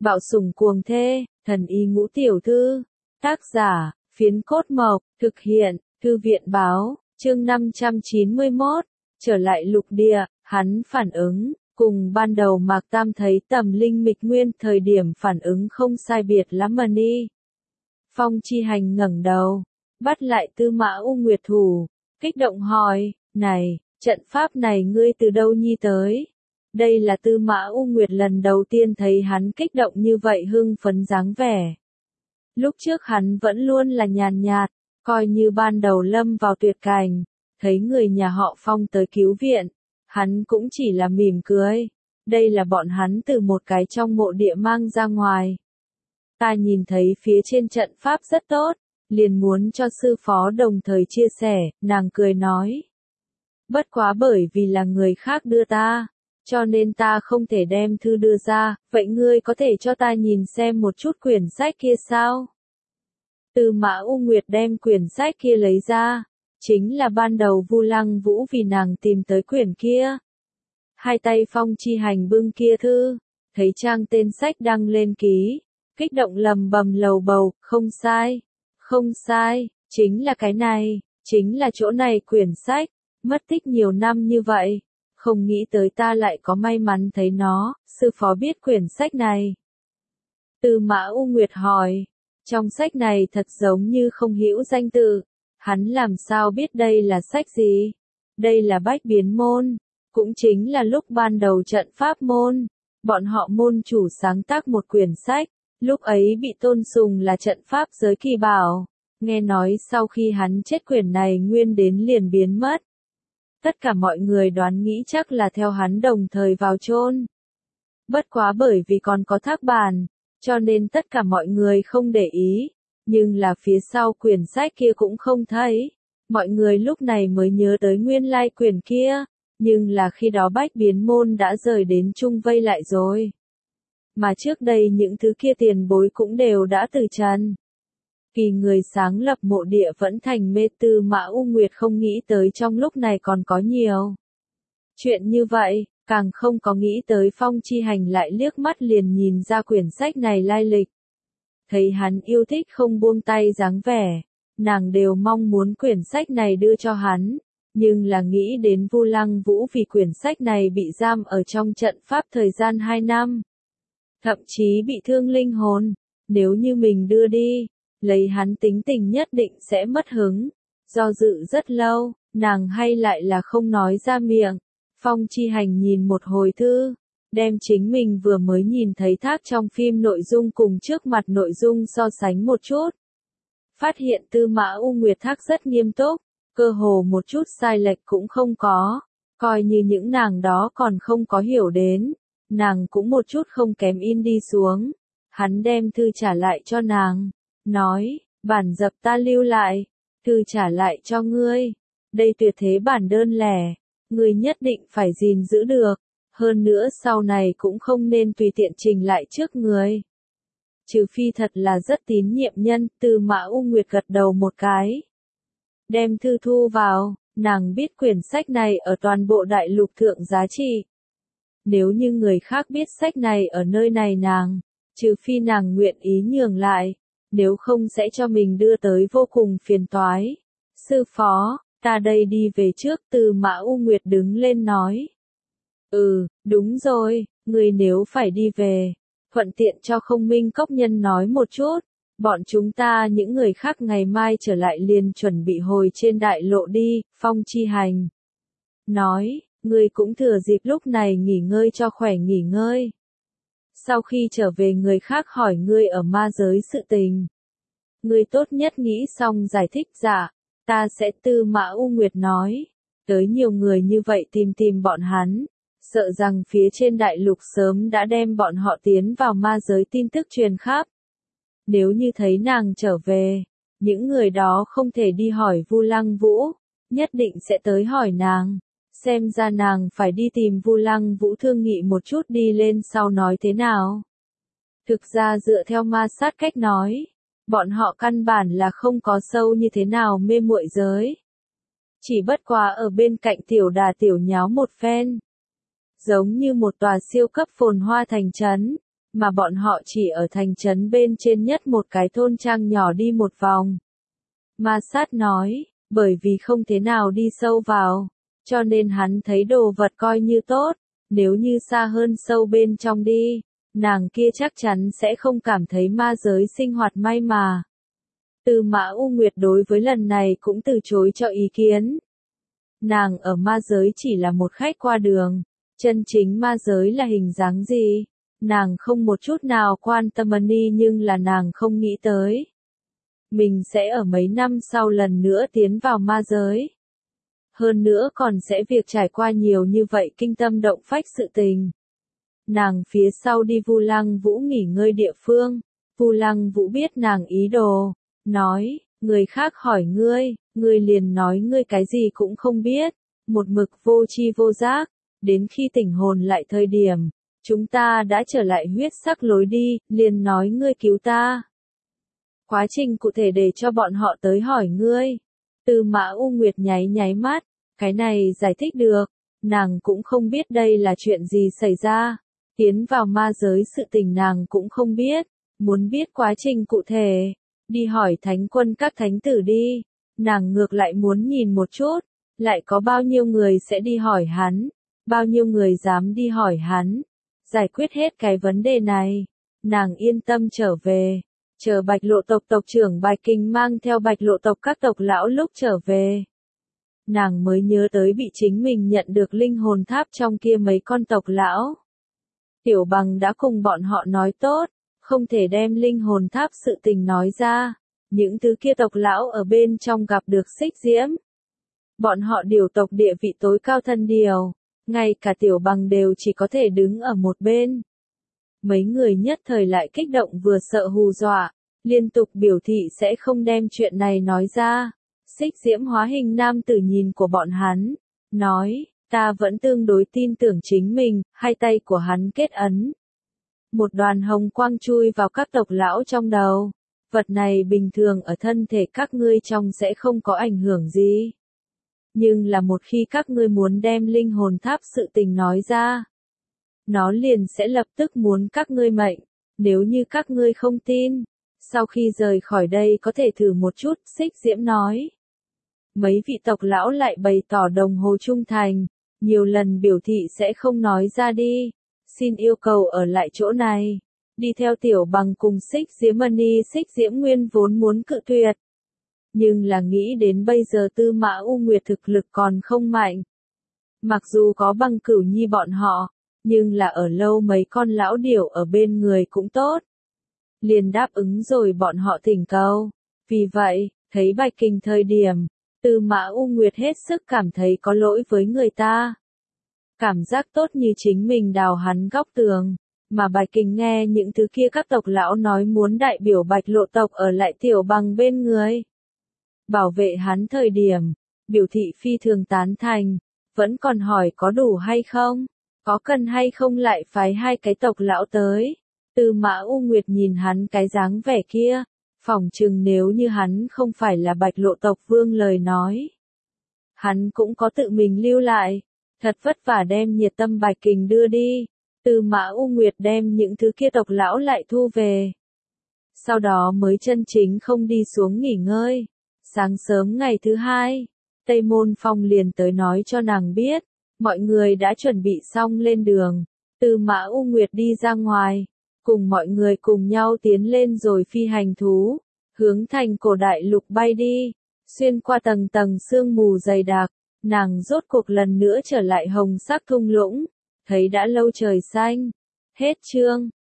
Bạo sủng cuồng thê, thần y ngũ tiểu thư. Tác giả, Phiến Cốt Mộc, thực hiện, Thư viện báo, chương 591, trở lại lục địa, hắn phản ứng, cùng ban đầu Mạc Tam thấy Tầm Linh Mịch Nguyên thời điểm phản ứng không sai biệt lắm mà ni. Phong Chi Hành ngẩng đầu, bắt lại Tư Mã U Nguyệt thủ, kích động hỏi, này, trận pháp này ngươi từ đâu nhi tới? Đây là Tư Mã U Nguyệt lần đầu tiên thấy hắn kích động như vậy hưng phấn dáng vẻ. Lúc trước hắn vẫn luôn là nhàn nhạt, coi như ban đầu lâm vào tuyệt cảnh, thấy người nhà họ Phong tới cứu viện, hắn cũng chỉ là mỉm cười. Đây là bọn hắn từ một cái trong mộ địa mang ra ngoài. Ta nhìn thấy phía trên trận pháp rất tốt, liền muốn cho sư phó đồng thời chia sẻ, nàng cười nói. Bất quá bởi vì là người khác đưa ta, cho nên ta không thể đem thư đưa ra, vậy ngươi có thể cho ta nhìn xem một chút quyển sách kia sao? Tư Mã U Nguyệt đem quyển sách kia lấy ra, chính là ban đầu Vu Lăng Vũ vì nàng tìm tới quyển kia. Hai tay Phong Chi Hành bưng kia thư, thấy trang tên sách đăng lên ký, kích động lầm bầm lầu bầu, không sai, chính là cái này, chính là chỗ này quyển sách, mất tích nhiều năm như vậy, không nghĩ tới ta lại có may mắn thấy nó, sư phó biết quyển sách này. Tư Mã U Nguyệt hỏi, trong sách này thật giống như không hữu danh tự, hắn làm sao biết đây là sách gì? Đây là Bách Biến Môn, cũng chính là lúc ban đầu trận pháp môn, bọn họ môn chủ sáng tác một quyển sách, lúc ấy bị tôn sùng là trận pháp giới kỳ bảo, nghe nói sau khi hắn chết quyển này nguyên đến liền biến mất. Tất cả mọi người đoán nghĩ chắc là theo hắn đồng thời vào chôn. Bất quá bởi vì còn có thác bản, cho nên tất cả mọi người không để ý, nhưng là phía sau quyển sách kia cũng không thấy. Mọi người lúc này mới nhớ tới nguyên lai quyển kia, nhưng là khi đó Bách Biến Môn đã rời đến chung vây lại rồi. Mà trước đây những thứ kia tiền bối cũng đều đã từ trần. Kỳ người sáng lập mộ địa vẫn thành mê. Tư Mã U Nguyệt không nghĩ tới trong lúc này còn có nhiều chuyện như vậy, càng không có nghĩ tới Phong Chi Hành lại liếc mắt liền nhìn ra quyển sách này lai lịch. Thấy hắn yêu thích không buông tay dáng vẻ, nàng đều mong muốn quyển sách này đưa cho hắn, nhưng là nghĩ đến Vu Lăng Vũ vì quyển sách này bị giam ở trong trận pháp thời gian 2 năm. Thậm chí bị thương linh hồn, nếu như mình đưa đi, lấy hắn tính tình nhất định sẽ mất hứng. Do dự rất lâu, nàng hay lại là không nói ra miệng. Phong Chi Hành nhìn một hồi thư, đem chính mình vừa mới nhìn thấy thác trong phim nội dung cùng trước mặt nội dung so sánh một chút. Phát hiện Tư Mã U Nguyệt thác rất nghiêm túc, cơ hồ một chút sai lệch cũng không có, coi như những nàng đó còn không có hiểu đến, nàng cũng một chút không kém in đi xuống. Hắn đem thư trả lại cho nàng, nói, bản dập ta lưu lại, thư trả lại cho ngươi, đây tuyệt thế bản đơn lẻ, ngươi nhất định phải gìn giữ được, hơn nữa sau này cũng không nên tùy tiện trình lại trước người. Trừ phi thật là rất tín nhiệm nhân. Tư Mã U Nguyệt gật đầu một cái, đem thư thu vào, nàng biết quyển sách này ở toàn bộ đại lục thượng giá trị. Nếu như người khác biết sách này ở nơi này nàng, trừ phi nàng nguyện ý nhường lại, nếu không sẽ cho mình đưa tới vô cùng phiền toái. Sư phó, ta đây đi về trước. Tư Mã U Nguyệt đứng lên nói. Đúng rồi, người nếu phải đi về, thuận tiện cho Không Minh Cốc Nhân nói một chút, bọn chúng ta những người khác ngày mai trở lại liền chuẩn bị hồi trên đại lộ đi. Phong Chi Hành nói, ngươi cũng thừa dịp lúc này nghỉ ngơi cho khỏe nghỉ ngơi. Sau khi trở về người khác hỏi ngươi ở ma giới sự tình, ngươi tốt nhất nghĩ xong giải thích. Dạ, ta sẽ. Tư Mã U Nguyệt nói, tới nhiều người như vậy tìm bọn hắn, sợ rằng phía trên đại lục sớm đã đem bọn họ tiến vào ma giới tin tức truyền khắp. Nếu như thấy nàng trở về, những người đó không thể đi hỏi Vu Lăng Vũ, nhất định sẽ tới hỏi nàng. Xem ra nàng phải đi tìm Vu Lăng Vũ thương nghị một chút đi lên sau nói thế nào. Thực ra dựa theo ma sát cách nói, bọn họ căn bản là không có sâu như thế nào mê muội giới. Chỉ bất quá ở bên cạnh tiểu đà tiểu nháo một phen. Giống như một tòa siêu cấp phồn hoa thành trấn, mà bọn họ chỉ ở thành trấn bên trên nhất một cái thôn trang nhỏ đi một vòng. Ma Sát nói, bởi vì không thế nào đi sâu vào, cho nên hắn thấy đồ vật coi như tốt, nếu như xa hơn sâu bên trong đi, nàng kia chắc chắn sẽ không cảm thấy ma giới sinh hoạt may mà. Tư Mã U Nguyệt đối với lần này cũng từ chối cho ý kiến. Nàng ở ma giới chỉ là một khách qua đường, chân chính ma giới là hình dáng gì, nàng không một chút nào quan tâm đi, nhưng là nàng không nghĩ tới. Mình sẽ ở mấy năm sau lần nữa tiến vào ma giới. Hơn nữa còn sẽ việc trải qua nhiều như vậy kinh tâm động phách sự tình. Nàng phía sau đi Vu Lăng Vũ nghỉ ngơi địa phương, Vu Lăng Vũ biết nàng ý đồ, nói, người khác hỏi ngươi liền nói ngươi cái gì cũng không biết, một mực vô tri vô giác, đến khi tỉnh hồn lại thời điểm, chúng ta đã trở lại huyết sắc lối đi, liền nói ngươi cứu ta. Quá trình cụ thể để cho bọn họ tới hỏi ngươi. Tư Mã U Nguyệt nháy nháy mắt, cái này giải thích được, nàng cũng không biết đây là chuyện gì xảy ra. Tiến vào ma giới sự tình nàng cũng không biết, muốn biết quá trình cụ thể, đi hỏi thánh quân các thánh tử đi, nàng ngược lại muốn nhìn một chút, lại có bao nhiêu người sẽ đi hỏi hắn, bao nhiêu người dám đi hỏi hắn, giải quyết hết cái vấn đề này, nàng yên tâm trở về, chờ Bạch Lộ tộc tộc trưởng Bạch Kình mang theo Bạch Lộ tộc các tộc lão lúc trở về. Nàng mới nhớ tới bị chính mình nhận được linh hồn tháp trong kia mấy con tộc lão. Tiểu Bằng đã cùng bọn họ nói tốt, không thể đem linh hồn tháp sự tình nói ra, những thứ kia tộc lão ở bên trong gặp được Xích Diễm. Bọn họ điều tộc địa vị tối cao thân điều, ngay cả Tiểu Bằng đều chỉ có thể đứng ở một bên. Mấy người nhất thời lại kích động vừa sợ hù dọa, liên tục biểu thị sẽ không đem chuyện này nói ra. Xích Diễm hóa hình nam tử nhìn của bọn hắn, nói, ta vẫn tương đối tin tưởng chính mình, hai tay của hắn kết ấn. Một đoàn hồng quang chui vào các tộc lão trong đầu. Vật này bình thường ở thân thể các ngươi trong sẽ không có ảnh hưởng gì. Nhưng là một khi các ngươi muốn đem linh hồn tháp sự tình nói ra, nó liền sẽ lập tức muốn các ngươi mệnh, nếu như các ngươi không tin. Sau khi rời khỏi đây có thể thử một chút, Xích Diễm nói. Mấy vị tộc lão lại bày tỏ đồng hồ trung thành, nhiều lần biểu thị sẽ không nói ra đi, xin yêu cầu ở lại chỗ này, đi theo Tiểu Bằng cùng Xích Diễm Mani. Xích Diễm nguyên vốn muốn cự tuyệt, nhưng là nghĩ đến bây giờ Tư Mã U Nguyệt thực lực còn không mạnh. Mặc dù có Bằng Cửu Nhi bọn họ, nhưng là ở lâu mấy con lão điểu ở bên người cũng tốt. Liền đáp ứng rồi bọn họ thỉnh cầu. Vì vậy, thấy Bạch Kình thời điểm, Tư Mã U Nguyệt hết sức cảm thấy có lỗi với người ta. Cảm giác tốt như chính mình đào hắn góc tường, mà Bạch Kình nghe những thứ kia các tộc lão nói muốn đại biểu Bạch Lộ tộc ở lại Tiểu Bằng bên người. Bảo vệ hắn thời điểm, biểu thị phi thường tán thành, vẫn còn hỏi có đủ hay không, có cần hay không lại phái hai cái tộc lão tới. Tư Mã U Nguyệt nhìn hắn cái dáng vẻ kia, phỏng chừng nếu như hắn không phải là Bạch Lộ tộc vương lời nói, hắn cũng có tự mình lưu lại, thật vất vả đem nhiệt tâm Bạch Kình đưa đi. Tư Mã U Nguyệt đem những thứ kia tộc lão lại thu về. Sau đó mới chân chính không đi xuống nghỉ ngơi. Sáng sớm ngày thứ hai, Tây Môn Phong liền tới nói cho nàng biết, mọi người đã chuẩn bị xong lên đường. Tư Mã U Nguyệt đi ra ngoài, cùng mọi người cùng nhau tiến lên rồi phi hành thú, hướng thành cổ đại lục bay đi, xuyên qua tầng tầng sương mù dày đặc, nàng rốt cuộc lần nữa trở lại hồng sắc thung lũng, thấy đã lâu trời xanh. Hết chương.